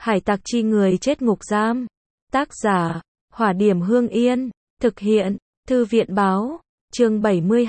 Hải tặc chi người chết ngục giam. Tác giả, Hỏa Điểm Hương Yên. Thực hiện, Thư viện Báo. Chương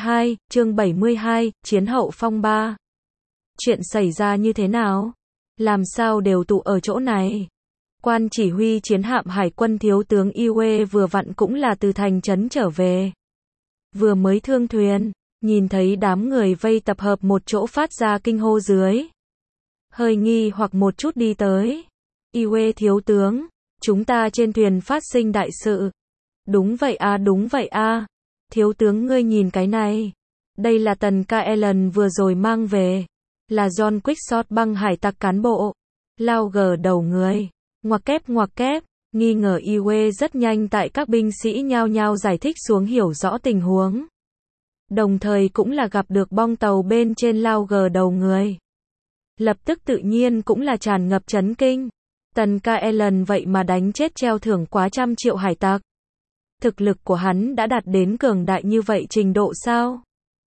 72, Chiến hậu phong ba. Chuyện xảy ra như thế nào? Làm sao đều tụ ở chỗ này? Quan chỉ huy chiến hạm hải quân thiếu tướng Iwe vừa vặn cũng là từ thành trấn trở về. Vừa mới thương thuyền, nhìn thấy đám người vây tập hợp một chỗ phát ra kinh hô dưới. Hơi nghi hoặc một chút đi tới. Iwe thiếu tướng, chúng ta trên thuyền phát sinh đại sự. Đúng vậy a. Thiếu tướng ngươi nhìn cái này. Đây là tần Kellen vừa rồi mang về. Là John Quickshot băng hải tặc cán bộ. Lao gờ đầu người. Ngoặc kép, nghi ngờ Iwe rất nhanh tại các binh sĩ nhao nhao giải thích xuống hiểu rõ tình huống. Đồng thời cũng là gặp được bong tàu bên trên lao gờ đầu người. Lập tức tự nhiên cũng là tràn ngập chấn kinh. Tần Kellen vậy mà đánh chết treo thưởng quá 100 triệu hải tặc. Thực lực của hắn đã đạt đến cường đại như vậy trình độ sao?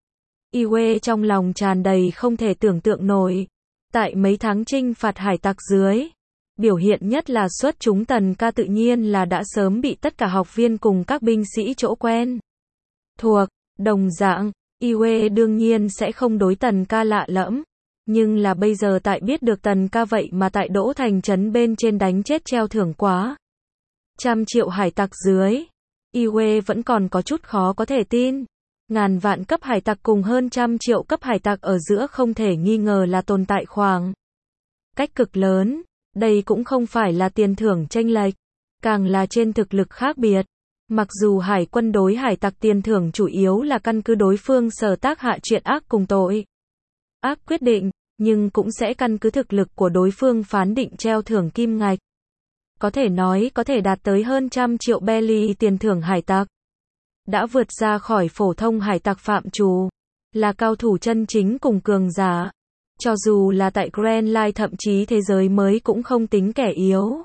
Iwe trong lòng tràn đầy không thể tưởng tượng nổi. Tại mấy tháng chinh phạt hải tặc dưới, biểu hiện nhất là xuất chúng tần ca tự nhiên là đã sớm bị tất cả học viên cùng các binh sĩ chỗ quen thuộc, đồng dạng, Iwe đương nhiên sẽ không đối tần ca lạ lẫm. Nhưng là bây giờ tại biết được tần ca vậy mà tại Đỗ Thành trấn bên trên đánh chết treo thưởng quá 100 triệu hải tặc dưới. Iwe vẫn còn có chút khó có thể tin. Ngàn vạn cấp hải tặc cùng hơn 100 triệu cấp hải tặc ở giữa không thể nghi ngờ là tồn tại khoảng cách cực lớn. Đây cũng không phải là tiền thưởng chênh lệch, càng là trên thực lực khác biệt. Mặc dù hải quân đối hải tặc tiền thưởng chủ yếu là căn cứ đối phương sở tác hạ chuyện ác cùng tội ác quyết định, nhưng cũng sẽ căn cứ thực lực của đối phương phán định treo thưởng kim ngạch. Có thể nói có thể đạt tới hơn 100 triệu belly tiền thưởng hải tặc. Đã vượt ra khỏi phổ thông hải tặc phạm trù, là cao thủ chân chính cùng cường giả. Cho dù là tại Grand Line thậm chí thế giới mới cũng không tính kẻ yếu.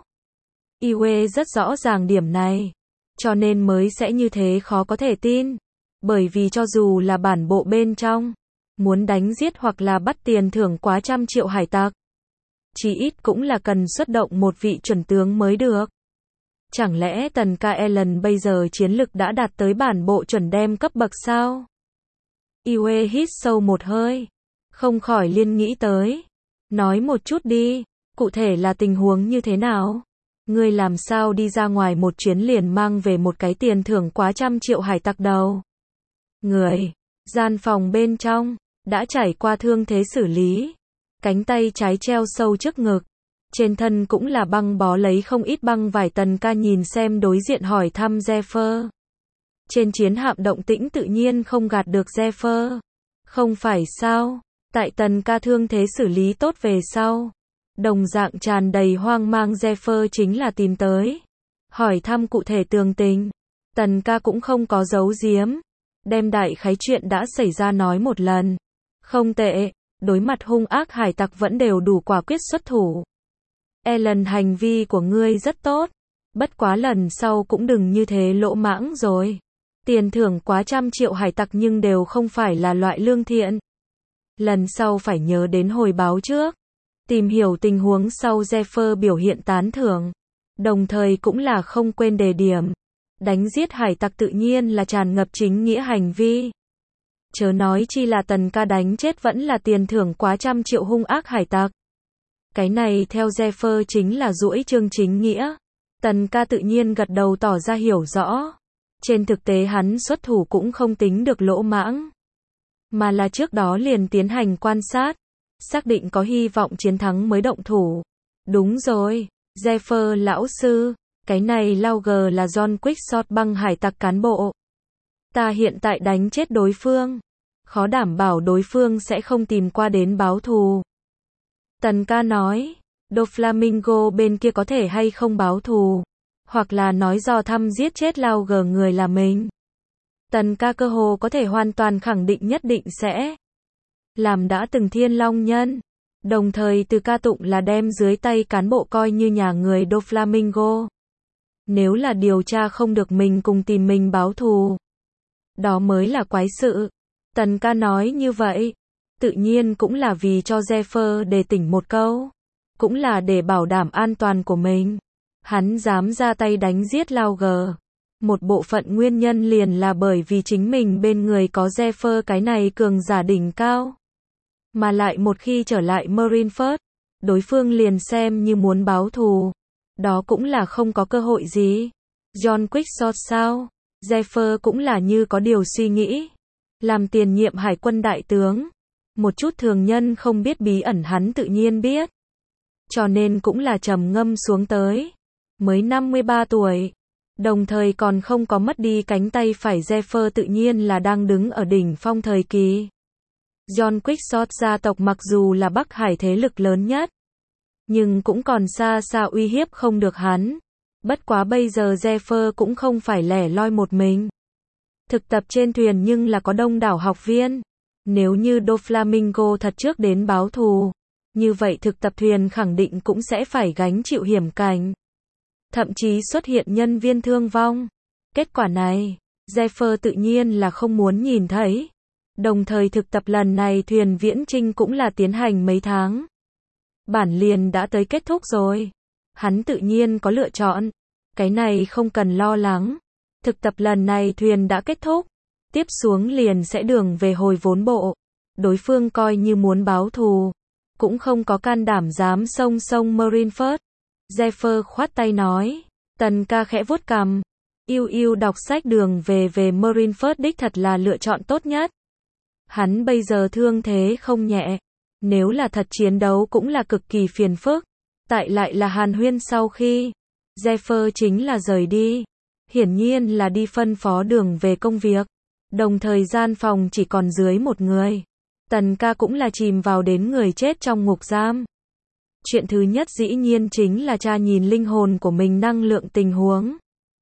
Iwe rất rõ ràng điểm này, cho nên mới sẽ như thế khó có thể tin. Bởi vì cho dù là bản bộ bên trong, muốn đánh giết hoặc là bắt tiền thưởng quá 100 triệu hải tặc, chí ít cũng là cần xuất động một vị chuẩn tướng mới được. Chẳng lẽ tần Kellen bây giờ chiến lực đã đạt tới bản bộ chuẩn đem cấp bậc sao? Iwe hít sâu một hơi, không khỏi liên nghĩ tới. Nói một chút đi, cụ thể là tình huống như thế nào? Ngươi làm sao đi ra ngoài một chuyến liền mang về một cái tiền thưởng quá 100 triệu hải tặc đầu? Người, gian phòng bên trong, đã trải qua thương thế xử lý. Cánh tay trái treo sâu trước ngực. Trên thân cũng là băng bó lấy không ít băng vải. Tần ca nhìn xem đối diện hỏi thăm Zephyr. Trên chiến hạm động tĩnh tự nhiên không gạt được Zephyr. Không phải sao? Tại tần ca thương thế xử lý tốt về sau, đồng dạng tràn đầy hoang mang Zephyr chính là tìm tới. Hỏi thăm cụ thể tường tình. Tần ca cũng không có giấu giếm. Đem đại khái chuyện đã xảy ra nói một lần. Không tệ, đối mặt hung ác hải tặc vẫn đều đủ quả quyết xuất thủ. Ellen, hành vi của ngươi rất tốt. Bất quá lần sau cũng đừng như thế lỗ mãng rồi. Tiền thưởng quá 100 triệu hải tặc nhưng đều không phải là loại lương thiện. Lần sau phải nhớ đến hồi báo trước. Tìm hiểu tình huống sau. Zephyr biểu hiện tán thưởng. Đồng thời cũng là không quên đề điểm. Đánh giết hải tặc tự nhiên là tràn ngập chính nghĩa hành vi. Chớ nói chi là tần ca đánh chết vẫn là tiền thưởng quá 100 triệu hung ác hải tặc. Cái này theo Zephyr chính là duỗi chương chính nghĩa. Tần ca tự nhiên gật đầu tỏ ra hiểu rõ. Trên thực tế hắn xuất thủ cũng không tính được lỗ mãng, mà là trước đó liền tiến hành quan sát, xác định có hy vọng chiến thắng mới động thủ. Đúng rồi, Zephyr lão sư, cái này Lauger là John Quickshot băng hải tặc cán bộ. Ta hiện tại đánh chết đối phương, khó đảm bảo đối phương sẽ không tìm qua đến báo thù. Tần ca nói, Doflamingo bên kia có thể hay không báo thù, hoặc là nói do thăm giết chết Lauger người là mình. Tần ca cơ hồ có thể hoàn toàn khẳng định nhất định sẽ làm đã từng thiên long nhân. Đồng thời từ ca tụng là đem dưới tay cán bộ coi như nhà người Doflamingo. Nếu là điều tra không được mình cùng tìm mình báo thù, đó mới là quái sự. Tần ca nói như vậy, tự nhiên cũng là vì cho Zephyr đề tỉnh một câu. cũng là để bảo đảm an toàn của mình. Hắn dám ra tay đánh giết Lauger. Một bộ phận nguyên nhân liền là bởi vì chính mình bên người có Zephyr cái này cường giả đỉnh cao. Mà lại một khi trở lại Marineford, đối phương liền xem như muốn báo thù. Đó cũng là không có cơ hội gì. John Quickshot sao? Zephyr cũng là như có điều suy nghĩ. Làm tiền nhiệm hải quân đại tướng. Một chút thường nhân không biết bí ẩn hắn tự nhiên biết. Cho nên cũng là trầm ngâm xuống tới. Mới 53 tuổi. Đồng thời còn không có mất đi cánh tay phải, Zephyr tự nhiên là đang đứng ở đỉnh phong thời kỳ. John Quickshot gia tộc mặc dù là Bắc Hải thế lực lớn nhất, nhưng cũng còn xa xa uy hiếp không được hắn. Bất quá bây giờ Zephyr cũng không phải lẻ loi một mình. Thực tập trên thuyền nhưng là có đông đảo học viên. Nếu như Doflamingo thật trước đến báo thù, như vậy thực tập thuyền khẳng định cũng sẽ phải gánh chịu hiểm cảnh. Thậm chí xuất hiện nhân viên thương vong. Kết quả này, Zephyr tự nhiên là không muốn nhìn thấy. Đồng thời thực tập lần này thuyền viễn chinh cũng là tiến hành mấy tháng. Bản liền đã tới kết thúc rồi. Hắn tự nhiên có lựa chọn. Cái này không cần lo lắng. Thực tập lần này thuyền đã kết thúc. Tiếp xuống liền sẽ đường về hồi vốn bộ. Đối phương coi như muốn báo thù, cũng không có can đảm dám xông Marineford. Zephyr khoát tay nói. Tần ca khẽ vuốt cằm. Yêu đọc sách đường về Marineford đích thật là lựa chọn tốt nhất. Hắn bây giờ thương thế không nhẹ. Nếu là thật chiến đấu cũng là cực kỳ phiền phức. Tại lại là hàn huyên sau khi Zephyr chính là rời đi. Hiển nhiên là đi phân phó đường về công việc. Đồng thời gian phòng chỉ còn dưới một người. Tần ca cũng là chìm vào đến người chết trong ngục giam. Chuyện thứ nhất dĩ nhiên chính là tra nhìn linh hồn của mình năng lượng tình huống.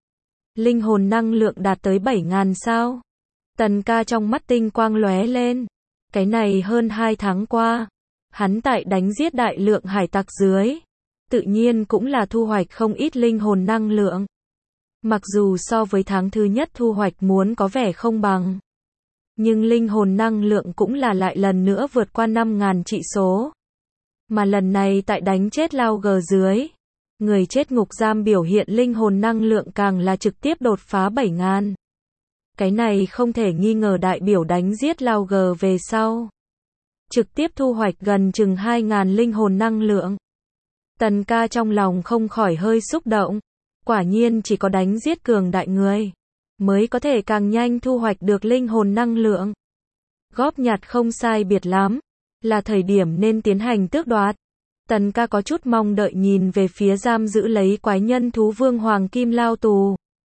Linh hồn năng lượng đạt tới 7.000 sao. Tần ca trong mắt tinh quang lóe lên. Cái này hơn 2 tháng qua, hắn tại đánh giết đại lượng hải tặc dưới. Tự nhiên cũng là thu hoạch không ít linh hồn năng lượng. Mặc dù so với tháng thứ nhất thu hoạch muốn có vẻ không bằng. Nhưng linh hồn năng lượng cũng là lại lần nữa vượt qua 5.000 trị số. Mà lần này tại đánh chết Lauger dưới. Người chết ngục giam biểu hiện linh hồn năng lượng càng là trực tiếp đột phá 7.000. Cái này không thể nghi ngờ đại biểu đánh giết Lauger về sau. Trực tiếp thu hoạch gần chừng 2.000 linh hồn năng lượng. Tần ca trong lòng không khỏi hơi xúc động. Quả nhiên chỉ có đánh giết cường đại người mới có thể càng nhanh thu hoạch được linh hồn năng lượng. Góp nhặt không sai biệt lắm. Là thời điểm nên tiến hành tước đoạt. Tần ca có chút mong đợi nhìn về phía giam giữ lấy quái nhân thú vương Hoàng Kim lao tù.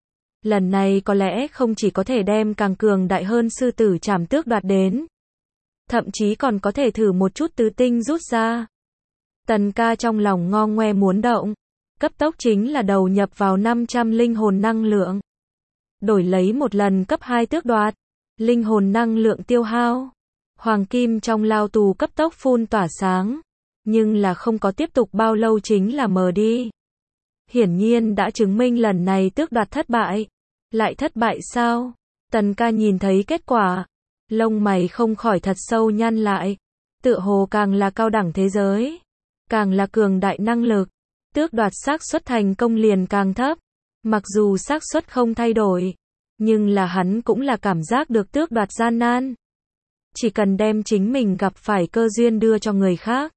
Lần này có lẽ không chỉ có thể đem càng cường đại hơn sư tử trảm tước đoạt đến. Thậm chí còn có thể thử một chút tứ tinh rút ra. Tần ca trong lòng ngo ngoe muốn động. Cấp tốc chính là đầu nhập vào 500 linh hồn năng lượng. Đổi lấy một lần cấp 2 tước đoạt. Linh hồn năng lượng tiêu hao. Hoàng kim trong lao tù cấp tốc phun tỏa sáng. Nhưng là không có tiếp tục bao lâu chính là mờ đi. Hiển nhiên đã chứng minh lần này tước đoạt thất bại. Lại thất bại sao? Tần ca nhìn thấy kết quả. Lông mày không khỏi thật sâu nhăn lại. Tựa hồ càng là cao đẳng thế giới. Càng là cường đại năng lực. Tước đoạt xác suất thành công liền càng thấp. Mặc dù xác suất không thay đổi. Nhưng là hắn cũng là cảm giác được tước đoạt gian nan. Chỉ cần đem chính mình gặp phải cơ duyên đưa cho người khác.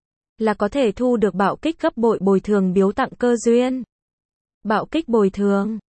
Là có thể thu được bạo kích gấp bội bồi thường biếu tặng cơ duyên. Bạo kích bồi thường.